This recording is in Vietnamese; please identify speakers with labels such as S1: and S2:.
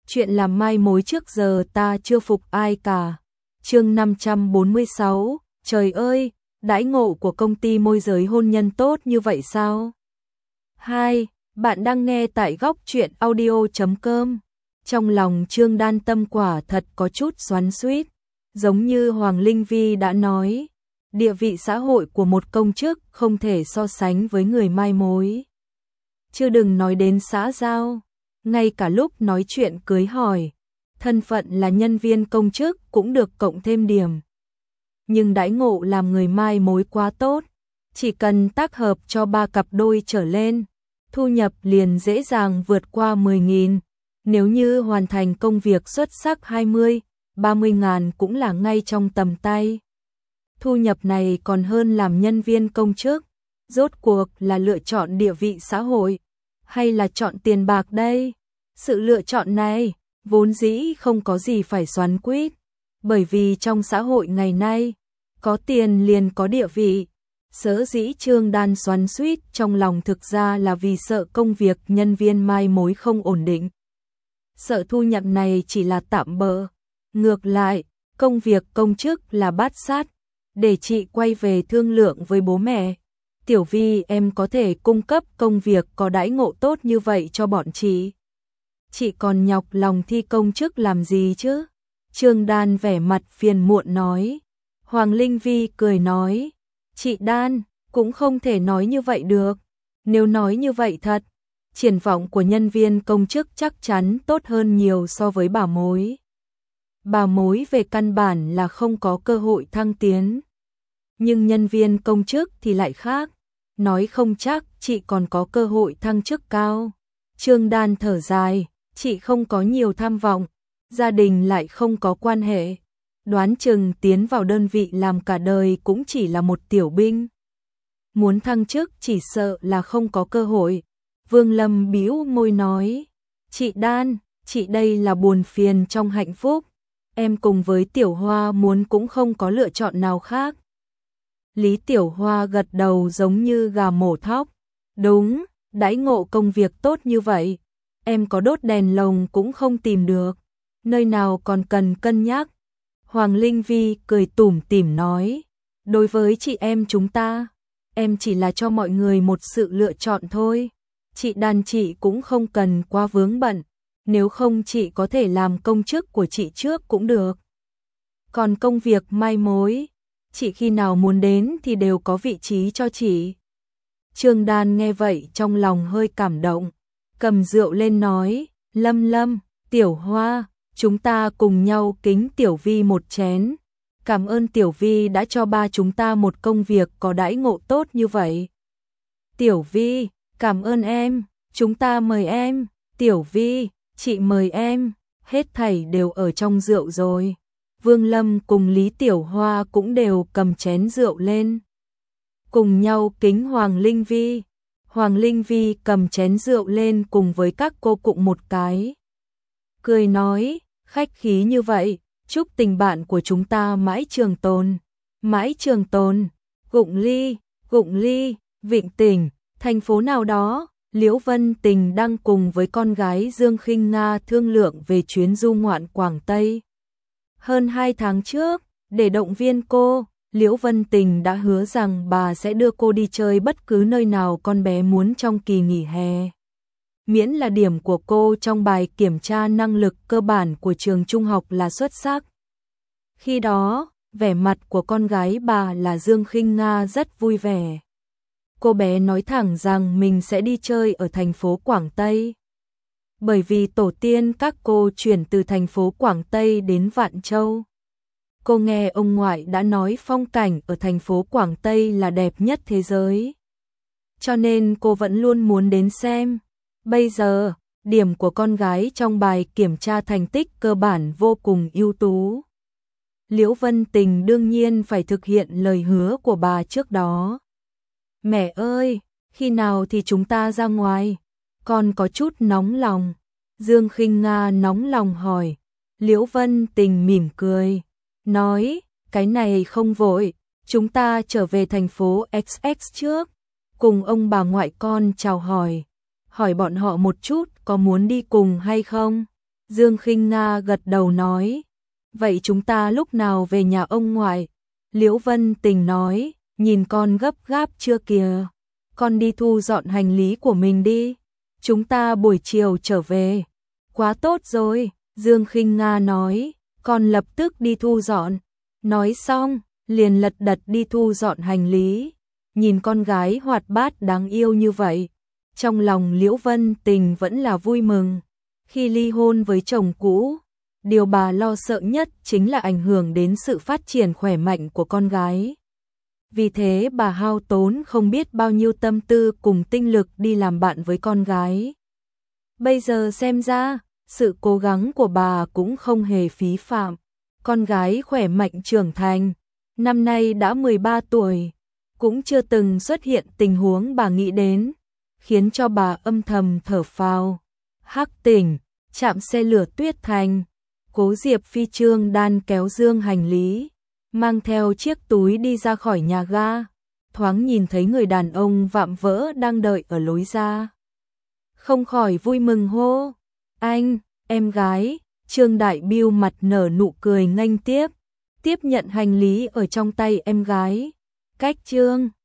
S1: chuyện làm mai mối trước giờ ta chưa phục ai cả. Chương 546, trời ơi, đãi ngộ của công ty môi giới hôn nhân tốt như vậy sao? 2. Bạn đang nghe tại góc truyện audio.com. Trong lòng Trương Đan tâm quả thật có chút xoắn xuýt, giống như Hoàng Linh Vi đã nói, địa vị xã hội của một công chức không thể so sánh với người mai mối. Chứ đừng nói đến xã giao, ngay cả lúc nói chuyện cưới hỏi, thân phận là nhân viên công chức cũng được cộng thêm điểm. Nhưng đãi ngộ làm người mai mối quá tốt, chỉ cần tác hợp cho 3 cặp đôi trở lên, thu nhập liền dễ dàng vượt qua 10.000, nếu như hoàn thành công việc xuất sắc 20, 30 ngàn cũng là ngay trong tầm tay. Thu nhập này còn hơn làm nhân viên công chức, rốt cuộc là lựa chọn địa vị xã hội, hay là chọn tiền bạc đây? Sự lựa chọn này, vốn dĩ không có gì phải xoắn xuýt, bởi vì trong xã hội ngày nay, có tiền liền có địa vị. Sở dĩ Trương Đan xoắn xuýt trong lòng thực ra là vì sợ công việc nhân viên mai mối không ổn định. Sợ thu nhập này chỉ là tạm bợ. Ngược lại, công việc công chức là bát sát. Để chị quay về thương lượng với bố mẹ. Tiểu Vi em có thể cung cấp công việc có đãi ngộ tốt như vậy cho bọn chị. Chị còn nhọc lòng thi công chức làm gì chứ? Trương Đan vẻ mặt phiền muộn nói. Hoàng Linh Vi cười nói. Chị Đan, cũng không thể nói như vậy được. Nếu nói như vậy thật, triển vọng của nhân viên công chức chắc chắn tốt hơn nhiều so với bà mối. Bà mối về căn bản là không có cơ hội thăng tiến. Nhưng nhân viên công chức thì lại khác. Nói không chắc chị còn có cơ hội thăng chức cao. Trương Đan thở dài, chị không có nhiều tham vọng, gia đình lại không có quan hệ. Đoán chừng tiến vào đơn vị làm cả đời cũng chỉ là một tiểu binh. Muốn thăng chức chỉ sợ là không có cơ hội. Vương Lâm bĩu môi nói, chị Đan, chị đây là buồn phiền trong hạnh phúc. Em cùng với Tiểu Hoa muốn cũng không có lựa chọn nào khác. Lý Tiểu Hoa gật đầu giống như gà mổ thóc. Đúng, đãi ngộ công việc tốt như vậy. Em có đốt đèn lồng cũng không tìm được. Nơi nào còn cần cân nhắc. Hoàng Linh Vi cười tủm tỉm nói. Đối với chị em chúng ta, em chỉ là cho mọi người một sự lựa chọn thôi. Chị Đan chị cũng không cần quá vướng bận. Nếu không chị có thể làm công chức của chị trước cũng được. Còn công việc mai mối, chị khi nào muốn đến thì đều có vị trí cho chị. Trương Đan nghe vậy trong lòng hơi cảm động. Cầm rượu lên nói, Lâm Lâm, Tiểu Hoa, chúng ta cùng nhau kính Tiểu Vi một chén. Cảm ơn Tiểu Vi đã cho ba chúng ta một công việc có đãi ngộ tốt như vậy. Tiểu Vi, cảm ơn em, chúng ta mời em. Tiểu Vi, chị mời em, hết thảy đều ở trong rượu rồi. Vương Lâm cùng Lý Tiểu Hoa cũng đều cầm chén rượu lên. Cùng nhau kính Hoàng Linh Vi. Hoàng Linh Vi cầm chén rượu lên cùng với các cô cụng một cái. Cười nói, khách khí như vậy, chúc tình bạn của chúng ta mãi trường tồn. Mãi trường tồn, Gụng Ly, Vịnh Tỉnh, thành phố nào đó. Liễu Vân Tình đang cùng với con gái Dương Khinh Nga thương lượng về chuyến du ngoạn Quảng Tây. Hơn 2 tháng trước, để động viên cô, Liễu Vân Tình đã hứa rằng bà sẽ đưa cô đi chơi bất cứ nơi nào con bé muốn trong kỳ nghỉ hè. Miễn là điểm của cô trong bài kiểm tra năng lực cơ bản của trường trung học là xuất sắc. Khi đó, vẻ mặt của con gái bà là Dương Khinh Nga rất vui vẻ. Cô bé nói thẳng rằng mình sẽ đi chơi ở thành phố Quảng Tây. Bởi vì tổ tiên các cô chuyển từ thành phố Quảng Tây đến Vạn Châu. Cô nghe ông ngoại đã nói phong cảnh ở thành phố Quảng Tây là đẹp nhất thế giới. Cho nên cô vẫn luôn muốn đến xem. Bây giờ, điểm của con gái trong bài kiểm tra thành tích cơ bản vô cùng ưu tú. Liễu Vân Tình đương nhiên phải thực hiện lời hứa của bà trước đó. Mẹ ơi, khi nào thì chúng ta ra ngoài? Con có chút nóng lòng. Dương Khinh Nga nóng lòng hỏi. Liễu Vân Tình mỉm cười, nói, cái này không vội, chúng ta trở về thành phố XX trước, cùng ông bà ngoại con chào hỏi bọn họ một chút có muốn đi cùng hay không. Dương Khinh Nga gật đầu nói, vậy chúng ta lúc nào về nhà ông ngoại? Liễu Vân Tình nói, nhìn con gấp gáp chưa kìa, con đi thu dọn hành lý của mình đi, chúng ta buổi chiều trở về. Quá tốt rồi, Dương Khinh Nga nói, con lập tức đi thu dọn. Nói xong, liền lật đật đi thu dọn hành lý, nhìn con gái hoạt bát đáng yêu như vậy. Trong lòng Liễu Vân Tình vẫn là vui mừng. Khi ly hôn với chồng cũ, điều bà lo sợ nhất chính là ảnh hưởng đến sự phát triển khỏe mạnh của con gái. Vì thế bà hao tốn không biết bao nhiêu tâm tư cùng tinh lực đi làm bạn với con gái. Bây giờ xem ra, sự cố gắng của bà cũng không hề phí phạm. Con gái khỏe mạnh trưởng thành, năm nay đã 13 tuổi, cũng chưa từng xuất hiện tình huống bà nghĩ đến, khiến cho bà âm thầm thở phào. Hắc Tỉnh, trạm xe lửa Tuyết Thành, Cố Diệp Phi Trương đan kéo dương hành lý, mang theo chiếc túi đi ra khỏi nhà ga, thoáng nhìn thấy người đàn ông vạm vỡ đang đợi ở lối ra. Không khỏi vui mừng hô, anh, em gái. Trương Đại Biêu mặt nở nụ cười nghênh tiếp nhận hành lý ở trong tay em gái. Cách Trương